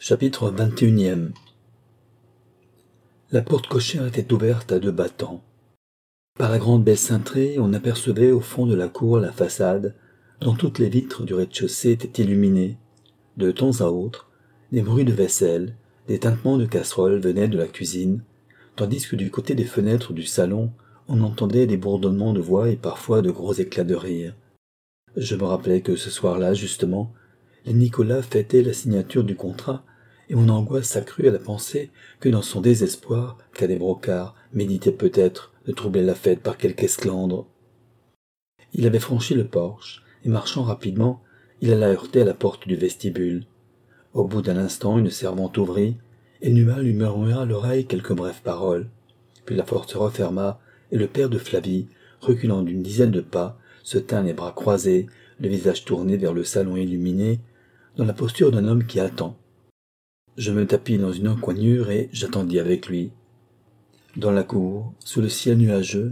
Chapitre 21. La porte cochère était ouverte à deux battants. Par la grande baie cintrée, on apercevait au fond de la cour la façade, dont toutes les vitres du rez-de-chaussée étaient illuminées. De temps à autre, des bruits de vaisselle, des tintements de casseroles venaient de la cuisine, tandis que du côté des fenêtres du salon, on entendait des bourdonnements de voix et parfois de gros éclats de rire. Je me rappelais que ce soir-là, justement, les Nicolas fêtaient la signature du contrat, et mon angoisse s'accrut à la pensée que dans son désespoir, Cadet Brocard méditait peut-être de troubler la fête par quelque esclandre. Il avait franchi le porche, et marchant rapidement, il alla heurter à la porte du vestibule. Au bout d'un instant, une servante ouvrit, et Numa lui murmura à l'oreille quelques brèves paroles. Puis la porte se referma, et le père de Flavie, reculant d'une dizaine de pas, se tint les bras croisés, le visage tourné vers le salon illuminé, dans la posture d'un homme qui attend. Je me tapis dans une encoignure et j'attendis avec lui. Dans la cour, sous le ciel nuageux,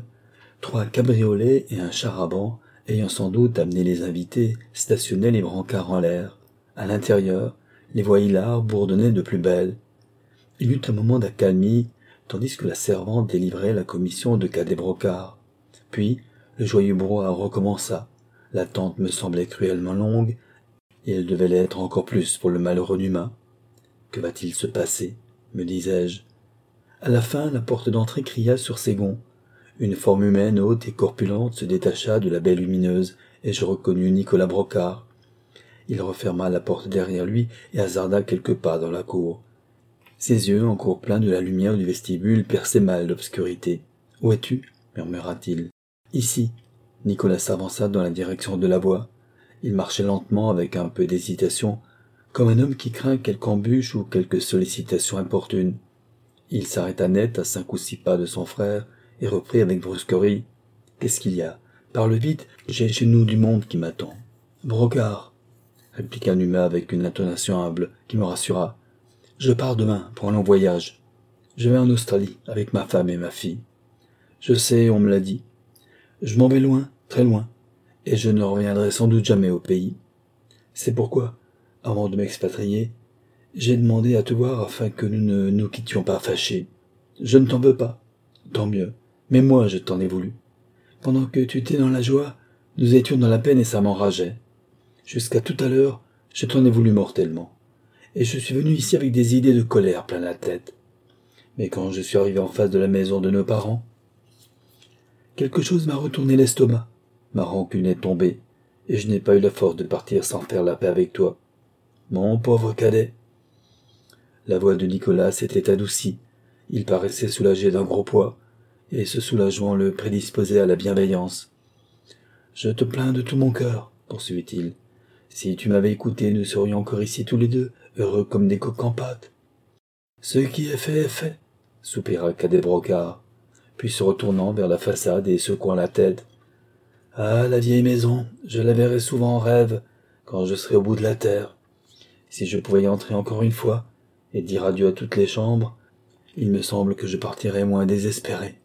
3 cabriolets et un char à banc, ayant sans doute amené les invités, stationnaient les brancards en l'air. À l'intérieur, les voix hilares bourdonnaient de plus belle. Il y eut un moment d'accalmie, tandis que la servante délivrait la commission de Cadet Brocard. Puis, le joyeux brouhaha recommença. L'attente me semblait cruellement longue, et elle devait l'être encore plus pour le malheureux Numa. Que va-t-il se passer, me disais-je. À la fin, la porte d'entrée cria sur ses gonds. Une forme humaine haute et corpulente se détacha de la baie lumineuse, et je reconnus Nicolas Brocard. Il referma la porte derrière lui et hasarda quelques pas dans la cour. Ses yeux, encore pleins de la lumière du vestibule, perçaient mal l'obscurité. « Où es-tu » murmura-t-il. « Ici. » Nicolas s'avança dans la direction de la voix. Il marchait lentement avec un peu d'hésitation, comme un homme qui craint quelque embûche ou quelque sollicitation importune. Il s'arrêta net à 5 ou 6 pas de son frère et reprit avec brusquerie. « Qu'est-ce qu'il y a ? Parle vite, j'ai chez nous du monde qui m'attend. »« Brocard » répliqua Numa avec une intonation humble qui me rassura. « Je pars demain pour un long voyage. Je vais en Australie avec ma femme et ma fille. Je sais, on me l'a dit. Je m'en vais loin, très loin, et je ne reviendrai sans doute jamais au pays. C'est pourquoi, avant de m'expatrier, j'ai demandé à te voir afin que nous ne nous quittions pas fâchés. Je ne t'en veux pas, tant mieux, mais moi je t'en ai voulu. Pendant que tu étais dans la joie, nous étions dans la peine et ça m'enrageait. Jusqu'à tout à l'heure, je t'en ai voulu mortellement, et je suis venu ici avec des idées de colère plein la tête. Mais quand je suis arrivé en face de la maison de nos parents, quelque chose m'a retourné l'estomac, ma rancune est tombée, et je n'ai pas eu la force de partir sans faire la paix avec toi. Mon pauvre Cadet. La voix de Nicolas s'était adoucie. Il paraissait soulagé d'un gros poids, et ce soulagement le prédisposait à la bienveillance. « Je te plains de tout mon cœur, » poursuivit-il. « Si tu m'avais écouté, nous serions encore ici tous les deux, heureux comme des coqs en pâte. »« Ce qui est fait, soupira Cadet Brocard, puis se retournant vers la façade et secouant la tête. « Ah, la vieille maison, je la verrai souvent en rêve, quand je serai au bout de la terre. Si je pouvais y entrer encore une fois, et dire adieu à toutes les chambres, il me semble que je partirais moins désespéré.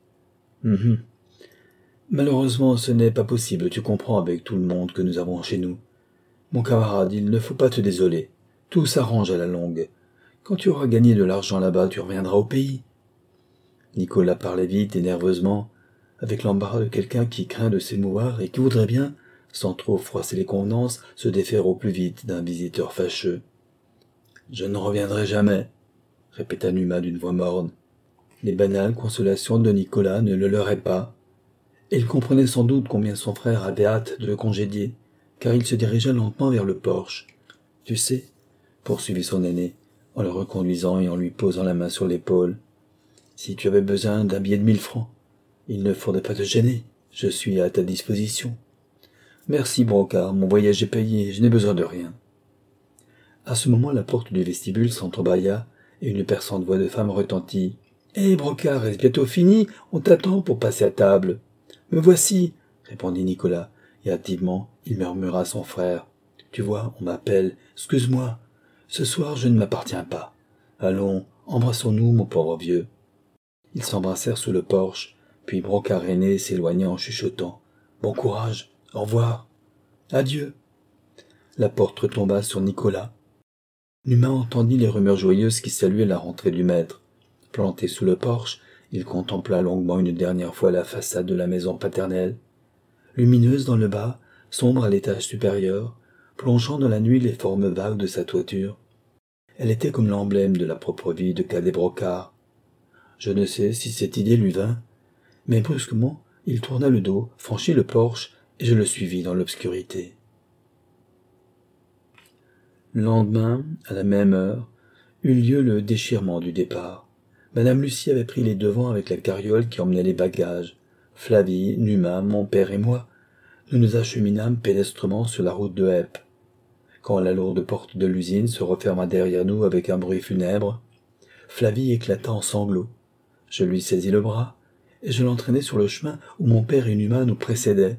Malheureusement, ce n'est pas possible, tu comprends, avec tout le monde que nous avons chez nous. Mon camarade, il ne faut pas te désoler. Tout s'arrange à la longue. Quand tu auras gagné de l'argent là-bas, tu reviendras au pays. » Nicolas parlait vite et nerveusement, avec l'embarras de quelqu'un qui craint de s'émouvoir et qui voudrait bien, sans trop froisser les convenances, se défaire au plus vite d'un visiteur fâcheux. « Je ne reviendrai jamais, » répéta Numa d'une voix morne. Les banales consolations de Nicolas ne le leurraient pas, et il comprenait sans doute combien son frère avait hâte de le congédier, car il se dirigea lentement vers le porche. « Tu sais, » poursuivit son aîné, en le reconduisant et en lui posant la main sur l'épaule, « si tu avais besoin d'un billet de 1000 francs, il ne faudrait pas te gêner, je suis à ta disposition. Merci, Brocard, mon voyage est payé, je n'ai besoin de rien. » À ce moment, la porte du vestibule s'entrebâilla et une perçante voix de femme retentit. « Hé, Brocard, est-ce bientôt fini ? On t'attend pour passer à table. »« Me voici, » répondit Nicolas, et hâtivement, il murmura à son frère. « Tu vois, on m'appelle. Excuse-moi. Ce soir, je ne m'appartiens pas. Allons, embrassons-nous, mon pauvre vieux. » Ils s'embrassèrent sous le porche, puis Brocard aîné s'éloigna en chuchotant. « Bon courage. Au revoir. Adieu. » La porte retomba sur Nicolas. Numa entendit les rumeurs joyeuses qui saluaient la rentrée du maître. Planté sous le porche, il contempla longuement une dernière fois la façade de la maison paternelle. Lumineuse dans le bas, sombre à l'étage supérieur, plongeant dans la nuit les formes vagues de sa toiture. Elle était comme l'emblème de la propre vie de Cadet Brocard. Je ne sais si cette idée lui vint, mais brusquement, il tourna le dos, franchit le porche, et je le suivis dans l'obscurité. Le lendemain, à la même heure, eut lieu le déchirement du départ. Madame Lucie avait pris les devants avec la carriole qui emmenait les bagages. Flavie, Numa, mon père et moi, nous nous acheminâmes pédestrement sur la route de Heppe. Quand la lourde porte de l'usine se referma derrière nous avec un bruit funèbre, Flavie éclata en sanglots. Je lui saisis le bras, et je l'entraînai sur le chemin où mon père et Numa nous précédaient.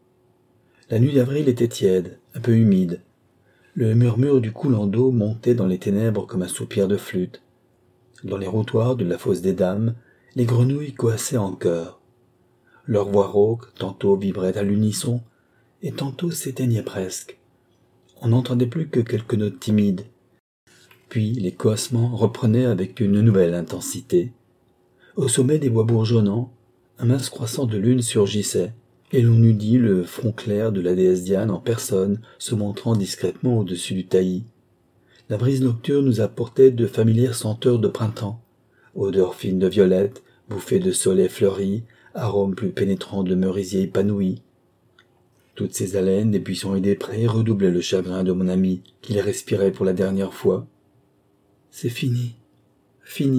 La nuit d'avril était tiède, un peu humide. Le murmure du coulant d'eau montait dans les ténèbres comme un soupir de flûte. Dans les routoirs de la fosse des dames, les grenouilles coassaient en chœur. Leurs voix rauques tantôt vibraient à l'unisson, et tantôt s'éteignaient presque. On n'entendait plus que quelques notes timides. Puis les coassements reprenaient avec une nouvelle intensité. Au sommet des bois bourgeonnants, un mince croissant de lune surgissait, et l'on eût dit le front clair de la déesse Diane en personne se montrant discrètement au-dessus du taillis. La brise nocturne nous apportait de familières senteurs de printemps, odeurs fines de violettes, bouffées de soleil fleuri, arômes plus pénétrants de merisier épanoui. Toutes ces haleines des buissons et des prés redoublaient le chagrin de mon ami, qui les respirait pour la dernière fois. « C'est fini, fini !»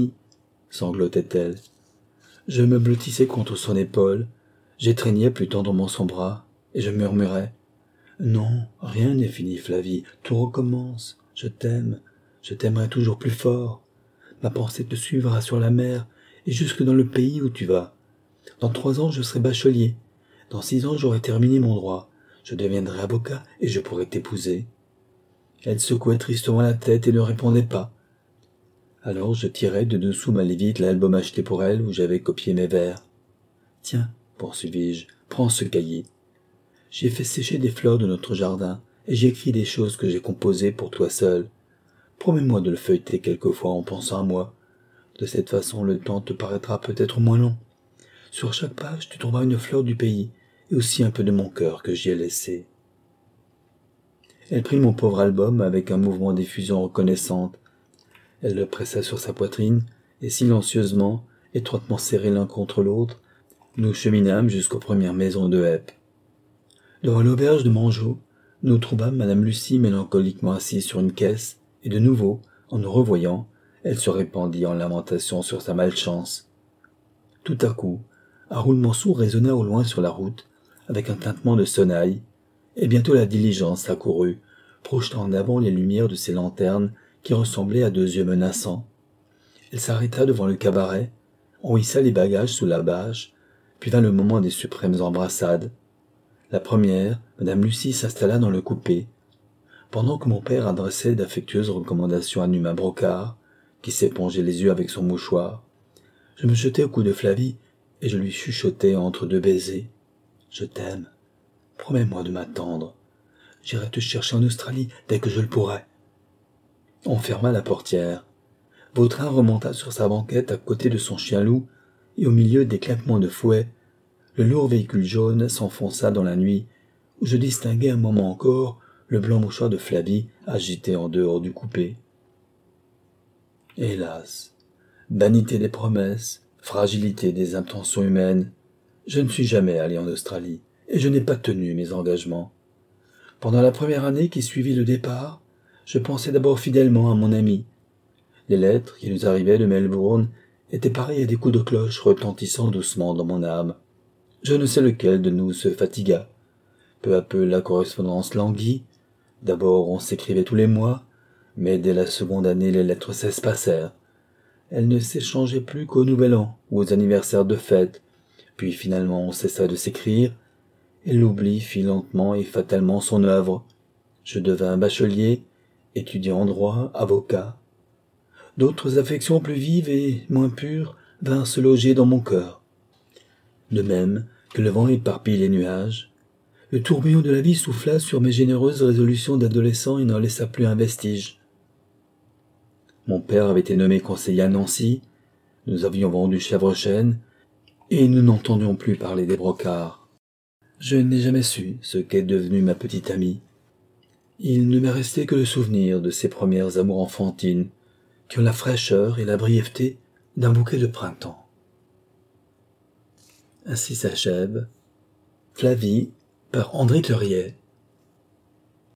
sanglotait-elle. Je me blottissais contre son épaule, j'étreignais plus tendrement son bras, et je murmurais « Non, rien n'est fini, Flavie, tout recommence. Je t'aime, je t'aimerai toujours plus fort. Ma pensée te suivra sur la mer et jusque dans le pays où tu vas. Dans 3 ans, je serai bachelier. Dans 6 ans, j'aurai terminé mon droit. Je deviendrai avocat et je pourrai t'épouser. » Elle secouait tristement la tête et ne répondait pas. Alors je tirai de dessous ma lévite l'album acheté pour elle où j'avais copié mes vers. « Tiens, poursuivis-je, prends ce cahier. J'ai fait sécher des fleurs de notre jardin et j'ai écrit des choses que j'ai composées pour toi seul. Promets-moi de le feuilleter quelquefois en pensant à moi. De cette façon, le temps te paraîtra peut-être moins long. Sur chaque page, tu trouveras une fleur du pays et aussi un peu de mon cœur que j'y ai laissé. » Elle prit mon pauvre album avec un mouvement d'effusion reconnaissante. Elle le pressa sur sa poitrine et silencieusement, étroitement serrés l'un contre l'autre, nous cheminâmes jusqu'aux premières maisons de Heppe. Devant l'auberge de Mangeot, nous trouvâmes madame Lucie mélancoliquement assise sur une caisse, et de nouveau, en nous revoyant, elle se répandit en lamentations sur sa malchance. Tout à coup, un roulement sourd résonna au loin sur la route, avec un tintement de sonnaille, et bientôt la diligence accourut, projetant en avant les lumières de ses lanternes qui ressemblaient à 2 yeux menaçants. Elle s'arrêta devant le cabaret, on hissa les bagages sous la bâche, puis vint le moment des suprêmes embrassades. La première, madame Lucie s'installa dans le coupé, pendant que mon père adressait d'affectueuses recommandations à Numa Brocard, qui s'épongeait les yeux avec son mouchoir. Je me jetai au cou de Flavie, et je lui chuchotai entre 2 baisers. « Je t'aime. Promets-moi de m'attendre. J'irai te chercher en Australie dès que je le pourrai. » On ferma la portière. Vautrin remonta sur sa banquette à côté de son chien-loup, et au milieu des claquements de fouet, le lourd véhicule jaune s'enfonça dans la nuit, où je distinguai un moment encore le blanc mouchoir de Flavie agité en dehors du coupé. Hélas, vanité des promesses, fragilité des intentions humaines, je ne suis jamais allé en Australie, et je n'ai pas tenu mes engagements. Pendant la première année qui suivit le départ, je pensais d'abord fidèlement à mon ami. Les lettres qui nous arrivaient de Melbourne étaient pareilles à des coups de cloche retentissant doucement dans mon âme. Je ne sais lequel de nous se fatigua. Peu à peu la correspondance languit. D'abord on s'écrivait tous les mois, mais dès la seconde année les lettres s'espacèrent. Elles ne s'échangeaient plus qu'au Nouvel An ou aux anniversaires de fête, puis finalement on cessa de s'écrire, et l'oubli fit lentement et fatalement son œuvre. Je devins bachelier, étudiant en droit, avocat. D'autres affections plus vives et moins pures vinrent se loger dans mon cœur. De même que le vent éparpille les nuages, le tourbillon de la vie souffla sur mes généreuses résolutions d'adolescent et n'en laissa plus un vestige. Mon père avait été nommé conseiller à Nancy, nous avions vendu Chèvre-Chêne, et nous n'entendions plus parler des Brocard. Je n'ai jamais su ce qu'est devenue ma petite amie. Il ne m'est resté que le souvenir de ces premières amours enfantines, qui ont la fraîcheur et la brièveté d'un bouquet de printemps. Ainsi s'achève Flavie par André Theuriet.